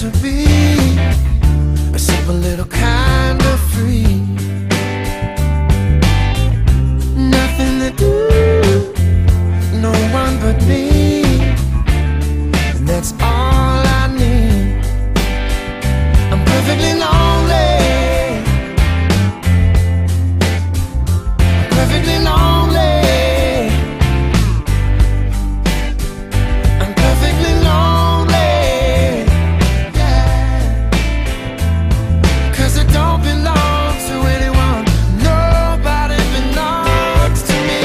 to be a simple little kind of free. Nothing to do, no one but me, and that's all I need. I'm perfectly lonely, I'm perfectly lonely, I'm perfectly lonely, yeah. 'Cause I don't belong to anyone, nobody belongs to me.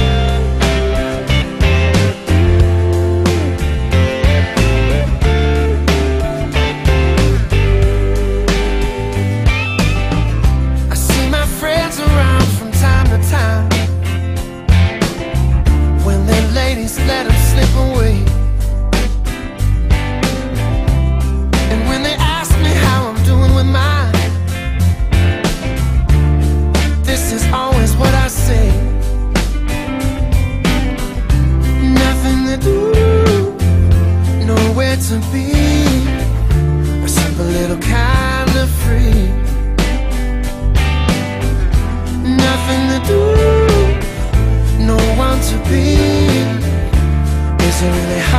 I see my friends around from time to time. When their ladies let them slip away, and when they ask me how I'm doing with mine, this is always what I say. Nothing to do, nowhere to be, a simple little kind of free. Nothing to do, no one to be. Is it really